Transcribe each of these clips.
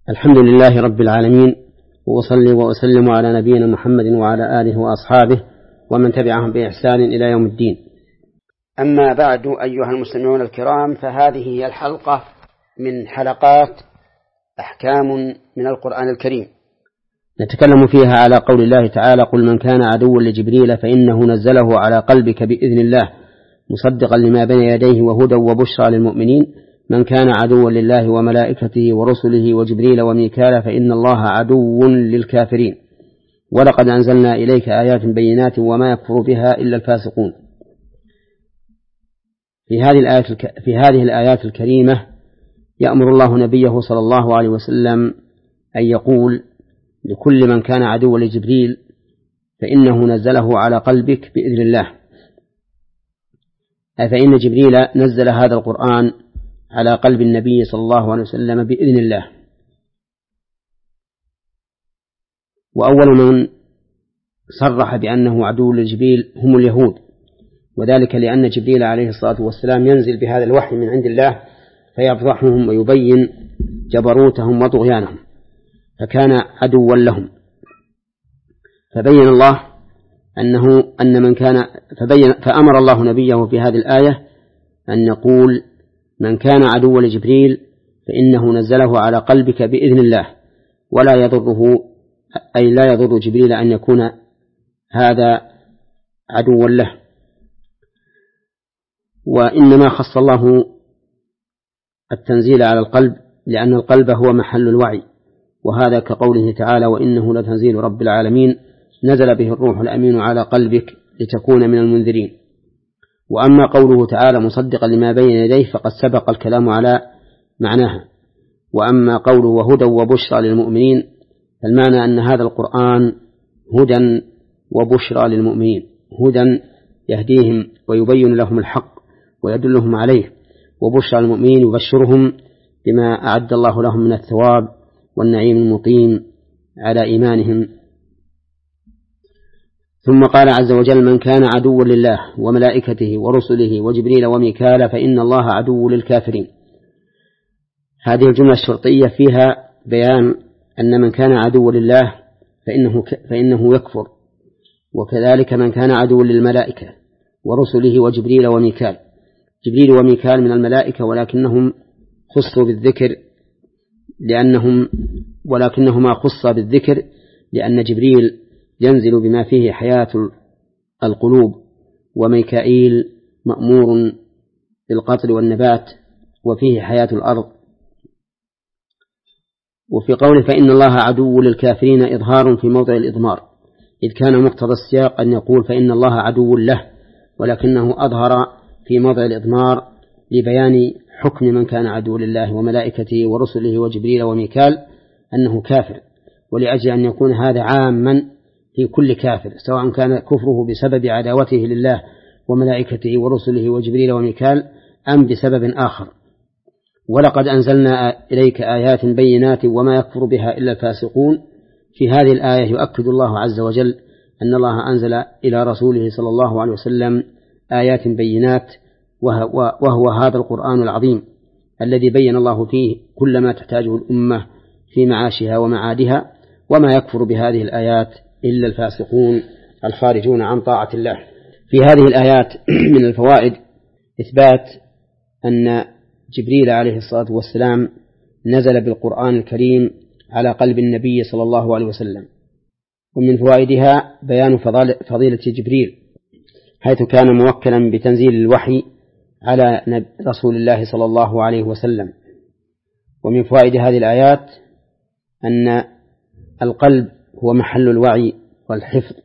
الحمد لله رب العالمين، وأصلي وأسلم على نبينا محمد وعلى آله وأصحابه ومن تبعهم بإحسان إلى يوم الدين. أما بعد، أيها المستمعون الكرام، فهذه هي الحلقة من حلقات أحكام من القرآن الكريم، نتكلم فيها على قول الله تعالى: قل من كان عدوا لجبريل فإنه نزله على قلبك بإذن الله مصدقا لما بين يديه وهدى وبشرى للمؤمنين. من كان عدوا لله وملائكته ورسله وجبريل وميكال فإن الله عدو للكافرين. ولقد أنزلنا إليك آيات بينات وما يكفر بها إلا الفاسقون. في هذه الآيات الكريمة يأمر الله نبيه صلى الله عليه وسلم أن يقول لكل من كان عدوا لجبريل فإنه نزله على قلبك بإذن الله، فإن جبريل نزل هذا القرآن على قلب النبي صلى الله عليه وسلم بإذن الله. وأول من صرح بأنه عدو لجبريل هم اليهود، وذلك لأن جبريل عليه الصلاة والسلام ينزل بهذا الوحي من عند الله فيفضحهم ويبين جبروتهم وطغيانهم، فكان عدوا لهم. فبين الله أن من كان فأمر الله نبيه في هذه الآية أن يقول: من كان عدوا لجبريل فإنه نزله على قلبك بإذن الله، ولا يضره، أي لا يضر جبريل أن يكون هذا عدوا له. وإنما خص الله التنزيل على القلب لأن القلب هو محل الوعي، وهذا كقوله تعالى: وإنه لتنزيل رب العالمين نزل به الروح الأمين على قلبك لتكون من المنذرين. وأما قوله تعالى مصدقا لما بين يديه فقد سبق الكلام على معناها. وأما قوله وهدى وبشرى للمؤمنين فالمعنى أن هذا القرآن هدى وبشرى للمؤمنين، هدى يهديهم ويبين لهم الحق ويدلهم عليه، وبشرى للمؤمنين يبشرهم بما أعد الله لهم من الثواب والنعيم المقيم على إيمانهم. ثم قال عز وجل: من كان عدوا لله وملائكته ورسله وجبريل وميكال فإن الله عدو للكافرين. هذه الجملة الشرطية فيها بيان أن من كان عدوا لله فإنه يكفر، وكذلك من كان عدوا للملائكة ورسله وجبريل وميكال. جبريل وميكال من الملائكة ولكنهم خصوا بالذكر ولكنهما خصا بالذكر لأن جبريل ينزل بما فيه حياة القلوب، وميكائيل مأمور بالقتل والنبات وفيه حياة الأرض. وفي قوله فإن الله عدو للكافرين إظهار في موضع الإضمار، إذ كان مقتضى السياق أن يقول فإن الله عدو له، ولكنه أظهر في موضع الإضمار لبيان حكم من كان عدو لله وملائكته ورسله وجبريل وميكال أنه كافر، ولأجل أن يكون هذا عاما في كل كافر، سواء كان كفره بسبب عداوته لله وملائكته ورسله وجبريل وميكال أم بسبب آخر. ولقد أنزلنا إليك آيات بينات وما يكفر بها إلا الفاسقون. في هذه الآية يؤكد الله عز وجل أن الله أنزل إلى رسوله صلى الله عليه وسلم آيات بينات، وهو هذا القرآن العظيم الذي بين الله فيه كل ما تحتاجه الأمة في معاشها ومعادها، وما يكفر بهذه الآيات إلا الفاسقون الخارجون عن طاعة الله. في هذه الآيات من الفوائد إثبات أن جبريل عليه الصلاة والسلام نزل بالقرآن الكريم على قلب النبي صلى الله عليه وسلم. ومن فوائدها بيان فضيلة جبريل حيث كان موكلا بتنزيل الوحي على رسول الله صلى الله عليه وسلم. ومن فوائد هذه الآيات أن القلب هو محل الوعي والحفظ.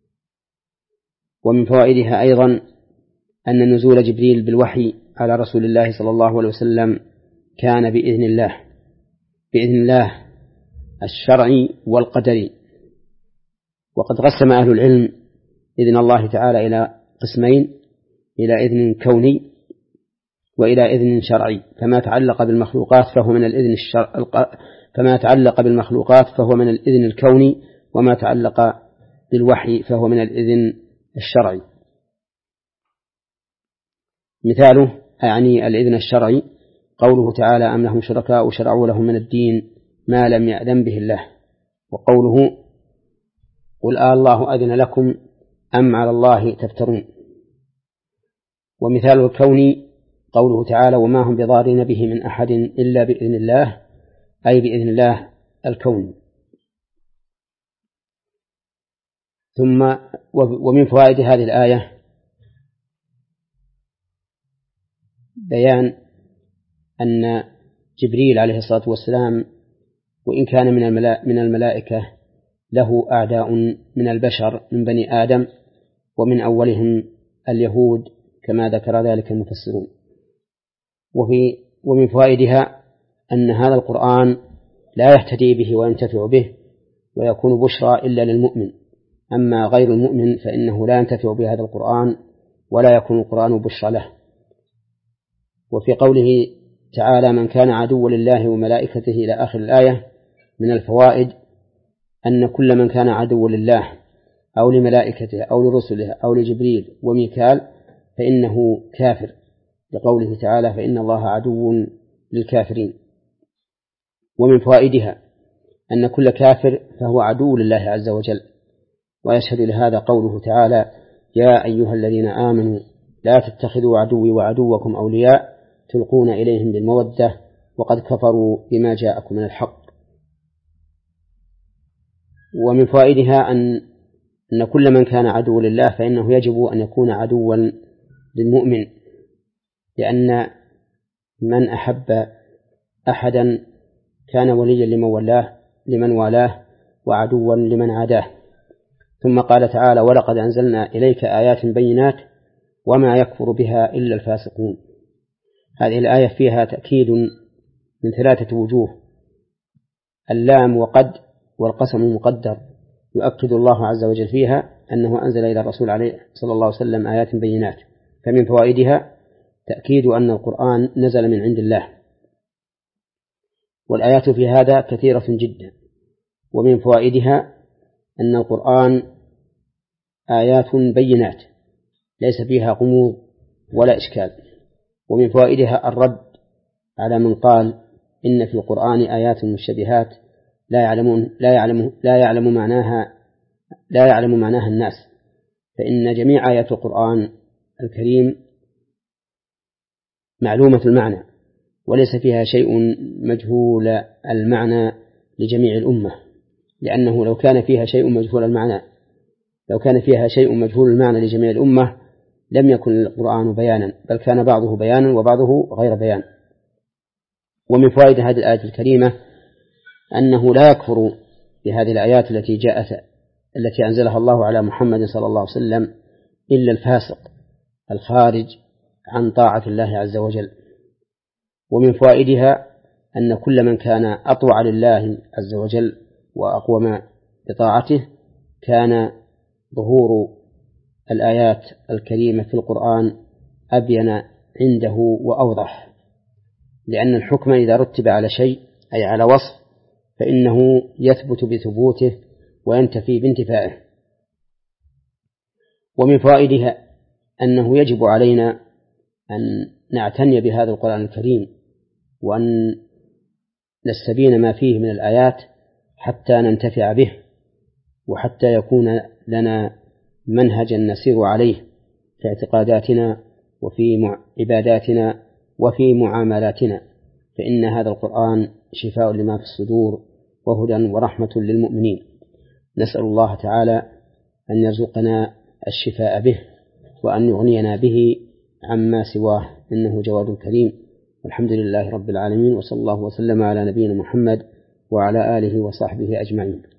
ومن فوائدها أيضا أن نزول جبريل بالوحي على رسول الله صلى الله عليه وسلم كان بإذن الله الشرعي والقدري. وقد قسم أهل العلم إذن الله تعالى إلى قسمين: إلى إذن كوني وإلى إذن شرعي. فما تعلق بالمخلوقات فهو من الإذن الكوني، وما تعلق بالوحي فهو من الإذن الشرعي. مثاله يعني الإذن الشرعي قوله تعالى: أم لهم شركاء شرعوا لهم من الدين ما لم يأذن به الله. وقوله قل الله أذن لكم أم على الله تفترون. ومثال الكون قوله تعالى وما هم بضارين به من أحد إلا بإذن الله، أي بإذن الله الكون. ثم ومن فوائد هذه الآية بيان أن جبريل عليه الصلاة والسلام وإن كان من الملائكة له أعداء من البشر من بني آدم، ومن أولهم اليهود كما ذكر ذلك المفسرون. ومن فوائدها أن هذا القرآن لا يهتدي به وينتفع به ويكون بشرى إلا للمؤمن، أما غير المؤمن فإنه لا ينتفع بهذا القرآن ولا يكون القرآن بشرى له. وفي قوله تعالى من كان عدوا لله وملائكته إلى آخر الآية من الفوائد أن كل من كان عدوا لله أو لملائكته أو لرسله أو لجبريل وميكال فإنه كافر، لقوله تعالى فإن الله عدو للكافرين. ومن فوائدها أن كل كافر فهو عدو لله عز وجل، ويشهد لهذا قوله تعالى يا أيها الذين آمنوا لا تتخذوا عدوي وعدوكم أولياء تلقون إليهم بالمودة وقد كفروا بما جاءكم من الحق. ومن فوائدها أن كل من كان عدو لله فإنه يجب أن يكون عدوا للمؤمن، لأن من أحب أحدا كان وليا لمن والاه وعدوا لمن عاداه. ثم قال تعالى ولقد أنزلنا إليك آيات بينات وما يكفر بها إلا الفاسقون. هذه الآية فيها تأكيد من 3 وجوه: اللام وقد والقسم مقدر، يؤكد الله عز وجل فيها أنه أنزل إلى الرسول عليه صلى الله عليه وسلم آيات بينات. فمن فوائدها تأكيد أن القرآن نزل من عند الله، والآيات في هذا كثيرة جدا. ومن فوائدها أن القرآن آيات بينات ليس فيها غموض ولا إشكال. ومن فوائدها الرد على من قال إن في القرآن آيات مشتبهات لا يعلم معناها الناس، فإن جميع آيات القرآن الكريم معلومة المعنى وليس فيها شيء مجهول المعنى لجميع الأمة، لأنه لو كان فيها شيء مجهول المعنى لجميع الأمة لم يكن القرآن بيانا، بل كان بعضه بيانا وبعضه غير بيان. ومن فوائد هذه الآية الكريمة أنه لا يكفر بهذه الآيات التي أنزلها الله على محمد صلى الله عليه وسلم إلا الفاسق الخارج عن طاعة الله عز وجل. ومن فوائدها أن كل من كان أطوع لله عز وجل وأقوم بطاعته كان ظهور الآيات الكريمة في القرآن أبين عنده وأوضح، لأن الحكم إذا رتب على شيء أي على وصف فإنه يثبت بثبوته وينتفي بانتفائه. ومن فوائدها أنه يجب علينا أن نعتني بهذا القرآن الكريم وأن نستبين ما فيه من الآيات حتى ننتفع به، وحتى يكون لنا منهجا نسير عليه في اعتقاداتنا وفي عباداتنا وفي معاملاتنا، فإن هذا القرآن شفاء لما في الصدور وهدى ورحمة للمؤمنين. نسأل الله تعالى أن يرزقنا الشفاء به وأن يغنينا به عما سواه، إنه جواد كريم. والحمد لله رب العالمين، وصلى الله وسلم على نبينا محمد وعلى آله وصحبه أجمعين.